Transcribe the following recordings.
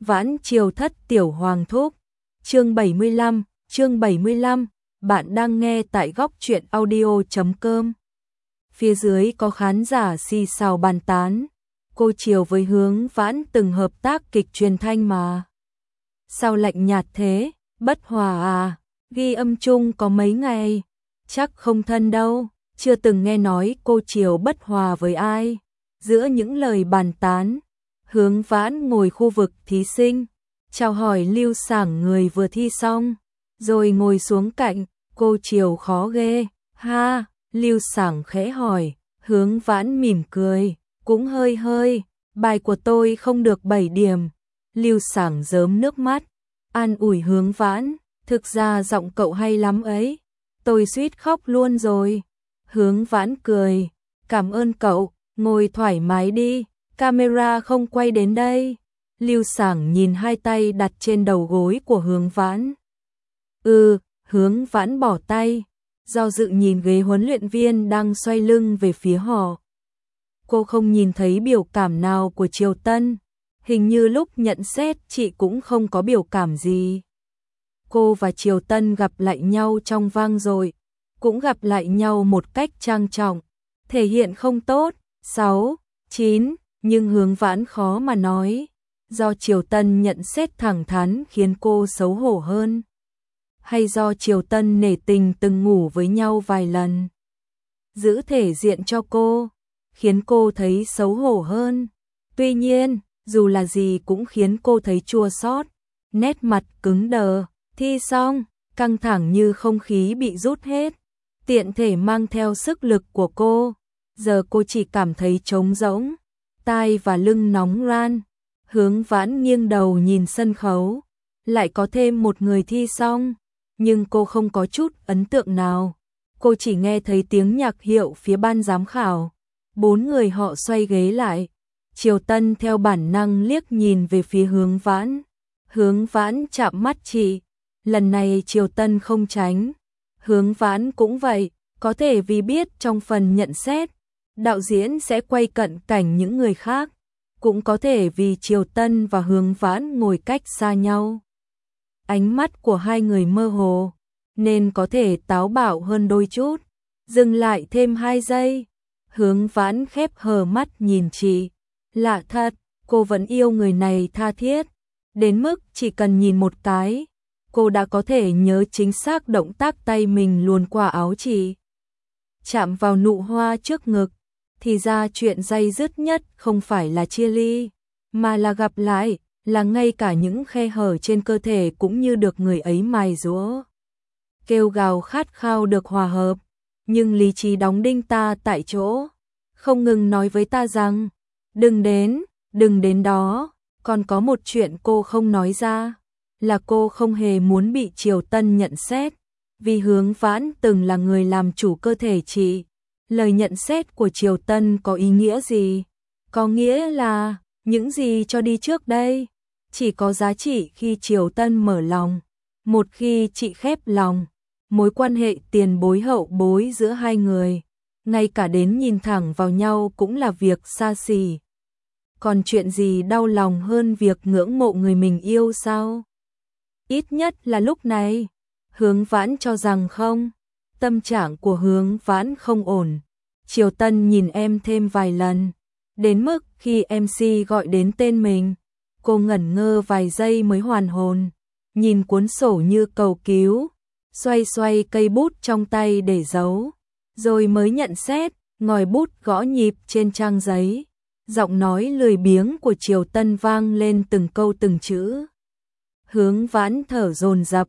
Vãn Triều Thất Tiểu Hoàng Thúc. Chương 75, bạn đang nghe tại góc truyện audio.com. Phía dưới có khán giả xì xào bàn tán. Cô Triều với Hướng Vãn từng hợp tác kịch truyền thanh mà. Sao lạnh nhạt thế, bất hòa à, ghi âm chung có mấy ngày, chắc không thân đâu, chưa từng nghe nói cô Triều bất hòa với ai. Giữa những lời bàn tán, Hướng Vãn ngồi khu vực thí sinh, chào hỏi Lưu Sảng người vừa thi xong, rồi ngồi xuống cạnh. Cô Triều khó ghê, ha, Lưu Sảng khẽ hỏi. Hướng Vãn mỉm cười, cũng hơi, bài của tôi không được 7 điểm. Lưu Sảng rớm nước mắt, an ủi Hướng Vãn, thực ra giọng cậu hay lắm ấy, tôi suýt khóc luôn rồi. Hướng Vãn cười, cảm ơn cậu, ngồi thoải mái đi, camera không quay đến đây. Lưu Sảng nhìn hai tay đặt trên đầu gối của Hướng Vãn. Hướng Vãn bỏ tay, do dự nhìn ghế huấn luyện viên đang xoay lưng về phía họ. Cô không nhìn thấy biểu cảm nào của Triều Tân, hình như lúc nhận xét chị cũng không có biểu cảm gì. Cô và Triều Tân gặp lại nhau trong vang dội, cũng gặp lại nhau một cách trang trọng, thể hiện không tốt, 6, 9, nhưng Hướng Vãn khó mà nói, do Triều Tân nhận xét thẳng thắn khiến cô xấu hổ hơn, hay do Triều Tân nể tình từng ngủ với nhau vài lần, giữ thể diện cho cô, khiến cô thấy xấu hổ hơn. Tuy nhiên, dù là gì cũng khiến cô thấy chua xót, nét mặt cứng đờ, thi xong, căng thẳng như không khí bị rút hết, tiện thể mang theo sức lực của cô, giờ cô chỉ cảm thấy trống rỗng, tai và lưng nóng ran. Hướng Vãn nghiêng đầu nhìn sân khấu, lại có thêm một người thi xong, nhưng cô không có chút ấn tượng nào. Cô chỉ nghe thấy tiếng nhạc hiệu phía ban giám khảo. 4 người họ xoay ghế lại. Triều Tân theo bản năng liếc nhìn về phía Hướng Vãn. Hướng Vãn chạm mắt chị. Lần này Triều Tân không tránh. Hướng Vãn cũng vậy, có thể vì biết trong phần nhận xét, đạo diễn sẽ quay cận cảnh những người khác. Cũng có thể vì Triều Tân và Hướng Vãn ngồi cách xa nhau. Ánh mắt của hai người mơ hồ, nên có thể táo bạo hơn đôi chút. Dừng lại thêm 2 giây. Hướng Vãn khép hờ mắt nhìn chị. Lạ thật, cô vẫn yêu người này tha thiết. Đến mức chỉ cần nhìn một cái, cô đã có thể nhớ chính xác động tác tay mình luồn qua áo chị, chạm vào nụ hoa trước ngực. Thì ra chuyện day dứt nhất không phải là chia ly, mà là gặp lại, là ngay cả những khe hở trên cơ thể cũng như được người ấy mài giũa. Kêu gào khát khao được hòa hợp, nhưng lý trí đóng đinh ta tại chỗ, không ngừng nói với ta rằng, đừng đến đó. Còn có một chuyện cô không nói ra, là cô không hề muốn bị Triều Tân nhận xét, vì Hướng Vãn từng là người làm chủ cơ thể chị. Lời nhận xét của Triều Tân có ý nghĩa gì? Có nghĩa là, những gì cho đi trước đây, chỉ có giá trị khi Triều Tân mở lòng. Một khi chị khép lòng, mối quan hệ tiền bối hậu bối giữa hai người, ngay cả đến nhìn thẳng vào nhau cũng là việc xa xỉ. Còn chuyện gì đau lòng hơn việc ngưỡng mộ người mình yêu sao? Ít nhất là lúc này. Hướng Vãn cho rằng không. Tâm trạng của Hướng Vãn không ổn. Triều Tân nhìn em thêm vài lần, đến mức khi MC gọi đến tên mình, cô ngẩn ngơ vài giây mới hoàn hồn, nhìn cuốn sổ như cầu cứu, xoay cây bút trong tay để giấu, rồi mới nhận xét, ngòi bút gõ nhịp trên trang giấy. Giọng nói lười biếng của Triều Tân vang lên từng câu từng chữ. Hướng Vãn thở dồn dập,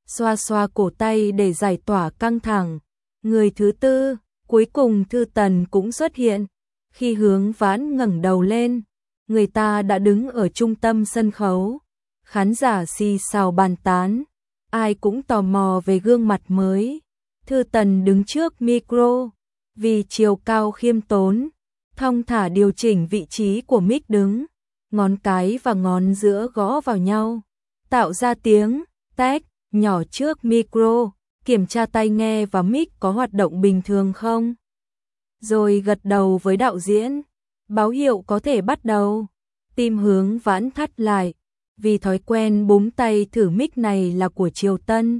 xoa cổ tay để giải tỏa căng thẳng. Người thứ tư, cuối cùng Thư Tần cũng xuất hiện. Khi Hướng Vãn ngẩng đầu lên, người ta đã đứng ở trung tâm sân khấu. Khán giả xì xào bàn tán, ai cũng tò mò về gương mặt mới. Thư Tần đứng trước micro, vì chiều cao khiêm tốn, thong thả điều chỉnh vị trí của mic đứng, ngón cái và ngón giữa gõ vào nhau, tạo ra tiếng tách nhỏ trước micro, kiểm tra tai nghe và mic có hoạt động bình thường không. Rồi gật đầu với đạo diễn, báo hiệu có thể bắt đầu. Tim Hướng Vãn thắt lại, vì thói quen búng tay thử mic này là của Triều Tân.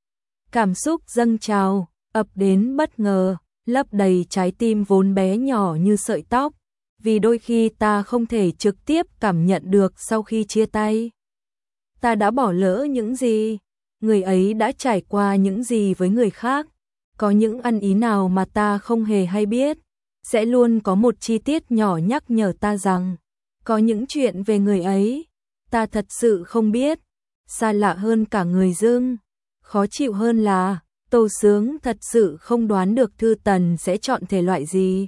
Cảm xúc dâng trào, ập đến bất ngờ, lấp đầy trái tim vốn bé nhỏ như sợi tóc, vì đôi khi ta không thể trực tiếp cảm nhận được sau khi chia tay. Ta đã bỏ lỡ những gì? Người ấy đã trải qua những gì với người khác? Có những ăn ý nào mà ta không hề hay biết? Sẽ luôn có một chi tiết nhỏ nhắc nhở ta rằng có những chuyện về người ấy ta thật sự không biết. Xa lạ hơn cả người dưng. Khó chịu hơn là Tô Sướng thật sự không đoán được Thư Tần sẽ chọn thể loại gì.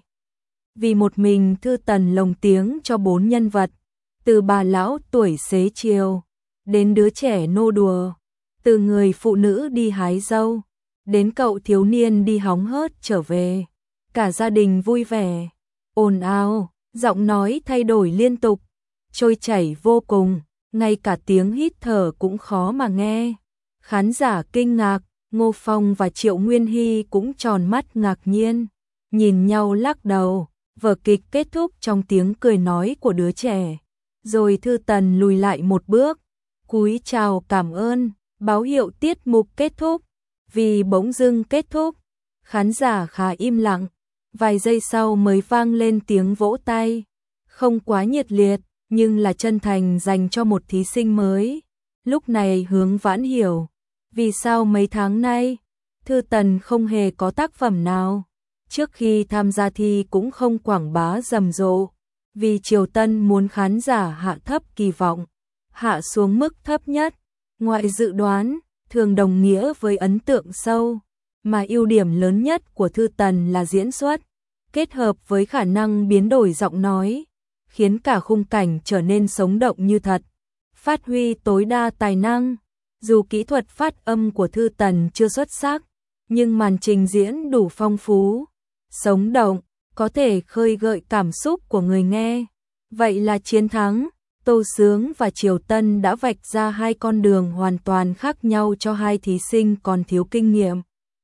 Vì một mình Thư Tần lồng tiếng cho 4 nhân vật, từ bà lão tuổi xế chiều đến đứa trẻ nô đùa, từ người phụ nữ đi hái dâu đến cậu thiếu niên đi hóng hớt trở về. Cả gia đình vui vẻ, ồn ào, giọng nói thay đổi liên tục, trôi chảy vô cùng, ngay cả tiếng hít thở cũng khó mà nghe. Khán giả kinh ngạc, Ngô Phong và Triệu Nguyên Hy cũng tròn mắt ngạc nhiên, nhìn nhau lắc đầu. Vở kịch kết thúc trong tiếng cười nói của đứa trẻ, rồi Thư Tần lùi lại một bước, cúi chào cảm ơn, báo hiệu tiết mục kết thúc. Vì bỗng dưng kết thúc, khán giả khá im lặng, vài giây sau mới vang lên tiếng vỗ tay, không quá nhiệt liệt, nhưng là chân thành dành cho một thí sinh mới. Lúc này Hướng Vãn hiểu, vì sao mấy tháng nay, Thư Tần không hề có tác phẩm nào. Trước khi tham gia thi cũng không quảng bá rầm rộ, vì Triều Tân muốn khán giả hạ thấp kỳ vọng, hạ xuống mức thấp nhất. Ngoại dự đoán, thường đồng nghĩa với ấn tượng sâu, mà ưu điểm lớn nhất của Thư Tần là diễn xuất, kết hợp với khả năng biến đổi giọng nói, khiến cả khung cảnh trở nên sống động như thật, phát huy tối đa tài năng. Dù kỹ thuật phát âm của Thư Tần chưa xuất sắc, nhưng màn trình diễn đủ phong phú, sống động, có thể khơi gợi cảm xúc của người nghe. Vậy là chiến thắng. Tô Sướng và Triều Tân đã vạch ra hai con đường hoàn toàn khác nhau cho hai thí sinh còn thiếu kinh nghiệm.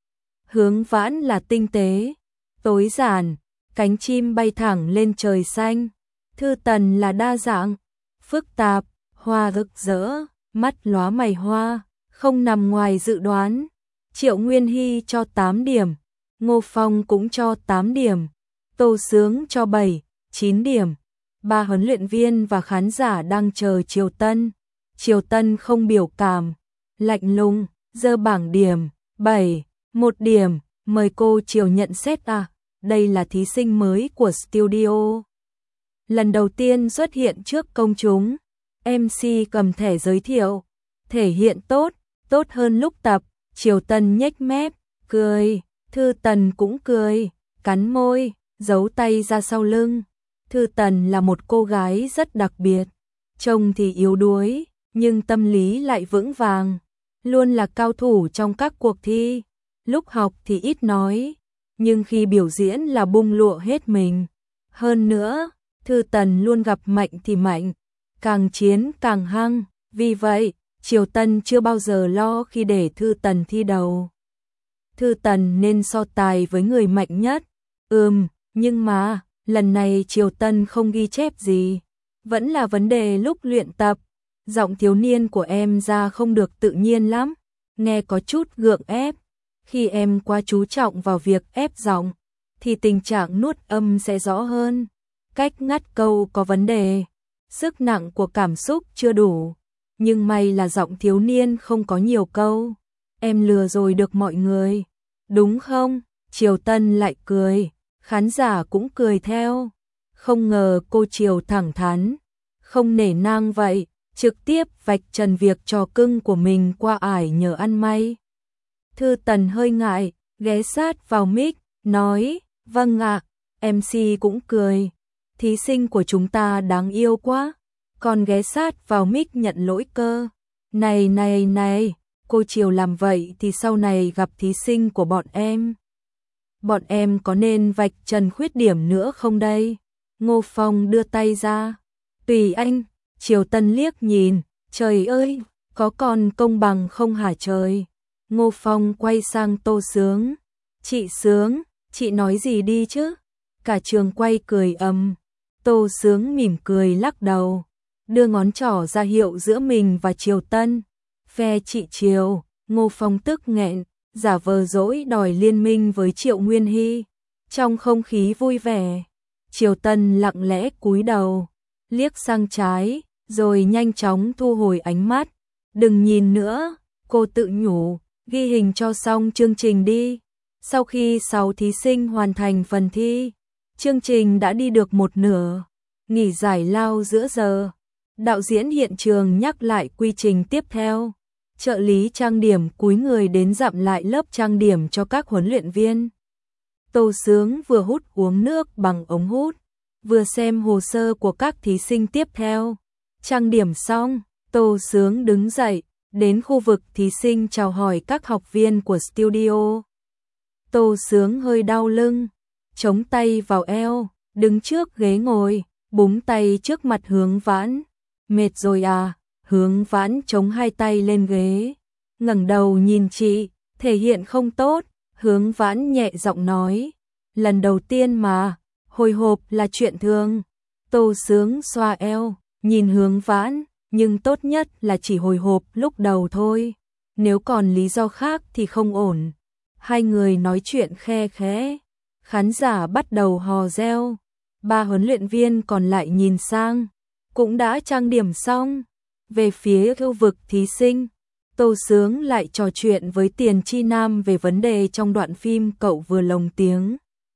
Hướng Vãn là tinh tế, tối giản, cánh chim bay thẳng lên trời xanh. Thư Tần là đa dạng, phức tạp, hoa rực rỡ, mắt lóa mày hoa, không nằm ngoài dự đoán. Triệu Nguyên Hy cho 8 điểm, Ngô Phong cũng cho 8 điểm, Tô Sướng cho 7, 9 điểm. Ba huấn luyện viên và khán giả đang chờ Triều Tân. Triều Tân không biểu cảm, lạnh lùng, giơ bảng điểm, 7, 1 điểm, mời cô Triều nhận xét à, đây là thí sinh mới của studio. Lần đầu tiên xuất hiện trước công chúng, MC cầm thẻ giới thiệu, thể hiện tốt, tốt hơn lúc tập. Triều Tân nhếch mép, cười, Thư Tần cũng cười, cắn môi, giấu tay ra sau lưng. Thư Tần là một cô gái rất đặc biệt, trông thì yếu đuối, nhưng tâm lý lại vững vàng, luôn là cao thủ trong các cuộc thi. Lúc học thì ít nói, nhưng khi biểu diễn là bung lụa hết mình. Hơn nữa, Thư Tần luôn gặp mạnh thì mạnh, càng chiến càng hăng, vì vậy, Triều Tân chưa bao giờ lo khi để Thư Tần thi đầu. Thư Tần nên so tài với người mạnh nhất. Nhưng mà lần này Triều Tân không ghi chép gì, vẫn là vấn đề lúc luyện tập. Giọng thiếu niên của em ra không được tự nhiên lắm, nghe có chút gượng ép. Khi em quá chú trọng vào việc ép giọng, thì tình trạng nuốt âm sẽ rõ hơn. Cách ngắt câu có vấn đề, sức nặng của cảm xúc chưa đủ. Nhưng may là giọng thiếu niên không có nhiều câu. Em lừa rồi được mọi người, đúng không? Triều Tân lại cười. Khán giả cũng cười theo. Không ngờ cô Triều thẳng thắn, không nể nang vậy, trực tiếp vạch trần việc trò cưng của mình qua ải nhờ ăn may. Thư Tần hơi ngại, ghé sát vào mic, nói, vâng ạ. MC cũng cười, thí sinh của chúng ta đáng yêu quá. Còn ghé sát vào mic nhận lỗi cơ. Này, cô Triều làm vậy thì sau này gặp thí sinh của bọn em có nên vạch trần khuyết điểm nữa không đây? Ngô Phong đưa tay ra. Tùy anh. Triều Tân liếc nhìn. Trời ơi, có còn công bằng không hả trời? Ngô Phong quay sang Tô Sướng. Chị Sướng, chị nói gì đi chứ? Cả trường quay cười ầm. Tô Sướng mỉm cười lắc đầu. đưa ngón trỏ ra hiệu giữa mình và Triều Tân. Phe chị Triều, Ngô Phong tức nghẹn, giả vờ dỗi đòi liên minh với Triệu Nguyên Hy. Trong không khí vui vẻ, Triều Tân lặng lẽ cúi đầu, liếc sang trái, rồi nhanh chóng thu hồi ánh mắt. Đừng nhìn nữa, cô tự nhủ, ghi hình cho xong chương trình đi. Sau khi 6 thí sinh hoàn thành phần thi, chương trình đã đi được một nửa. Nghỉ giải lao giữa giờ, đạo diễn hiện trường nhắc lại quy trình tiếp theo. Trợ lý trang điểm cúi người đến dặm lại lớp trang điểm cho các huấn luyện viên. Tô Sướng vừa hút uống nước bằng ống hút, vừa xem hồ sơ của các thí sinh tiếp theo. Trang điểm xong, Tô Sướng đứng dậy, đến khu vực thí sinh chào hỏi các học viên của studio. Tô Sướng hơi đau lưng, chống tay vào eo, đứng trước ghế ngồi, búng tay trước mặt Hướng Vãn. Mệt rồi à? Hướng Vãn chống hai tay lên ghế, ngẩng đầu nhìn chị, thể hiện không tốt. Hướng Vãn nhẹ giọng nói, lần đầu tiên mà, hồi hộp là chuyện thường. Tô Sướng xoa eo, nhìn Hướng Vãn, nhưng tốt nhất là chỉ hồi hộp lúc đầu thôi. Nếu còn lý do khác thì không ổn. Hai người nói chuyện khe khẽ, khán giả bắt đầu hò reo. 3 huấn luyện viên còn lại nhìn sang, cũng đã trang điểm xong. Về phía khu vực thí sinh, Tô Sướng lại trò chuyện với Tiền Chi Nam về vấn đề trong đoạn phim cậu vừa lồng tiếng.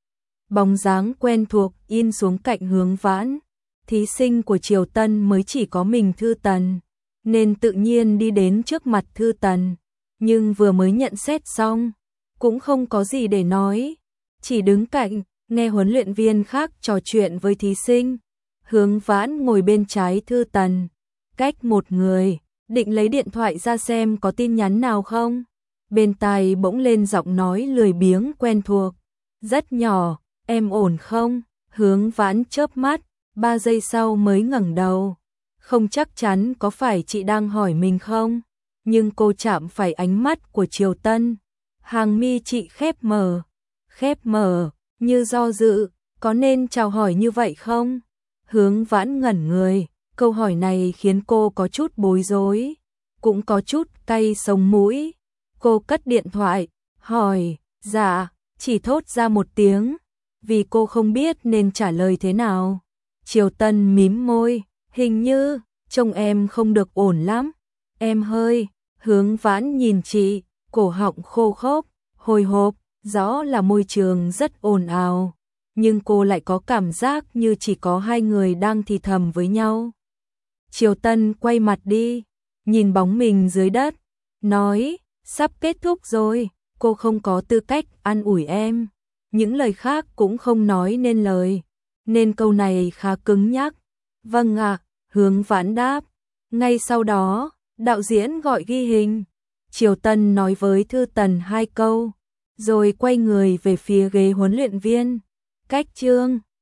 Bóng dáng quen thuộc in xuống cạnh Hướng Vãn. Thí sinh của Triều Tân mới chỉ có mình Thư Tần, nên tự nhiên đi đến trước mặt Thư Tần, nhưng vừa mới nhận xét xong, cũng không có gì để nói, chỉ đứng cạnh, nghe huấn luyện viên khác trò chuyện với thí sinh. Hướng Vãn ngồi bên trái Thư Tần, cách một người, định lấy điện thoại ra xem có tin nhắn nào không. Bên tai bỗng lên giọng nói lười biếng quen thuộc, rất nhỏ, em ổn không? Hướng Vãn chớp mắt, 3 giây sau mới ngẩng đầu, không chắc chắn có phải chị đang hỏi mình không, nhưng cô chạm phải ánh mắt của Triều Tân. Hàng mi chị khép mở, như do dự, có nên chào hỏi như vậy không? Hướng Vãn ngẩn người, câu hỏi này khiến cô có chút bối rối, cũng có chút cay sống mũi. Cô cất điện thoại, hỏi, dạ, chỉ thốt ra một tiếng, vì cô không biết nên trả lời thế nào. Triều Tân mím môi, hình như, trông em không được ổn lắm, em hơi. Hướng Vãn nhìn chị, cổ họng khô khốc, hồi hộp, rõ là môi trường rất ồn ào, nhưng cô lại có cảm giác như chỉ có hai người đang thì thầm với nhau. Triều Tân quay mặt đi, nhìn bóng mình dưới đất, nói, sắp kết thúc rồi, cô không có tư cách an ủi em. Những lời khác cũng không nói nên lời, nên câu này khá cứng nhắc. Vâng ạ, Hướng Vãn đáp. Ngay sau đó, đạo diễn gọi ghi hình. Triều Tân nói với Thư Tần 2 câu, rồi quay người về phía ghế huấn luyện viên. Cách chương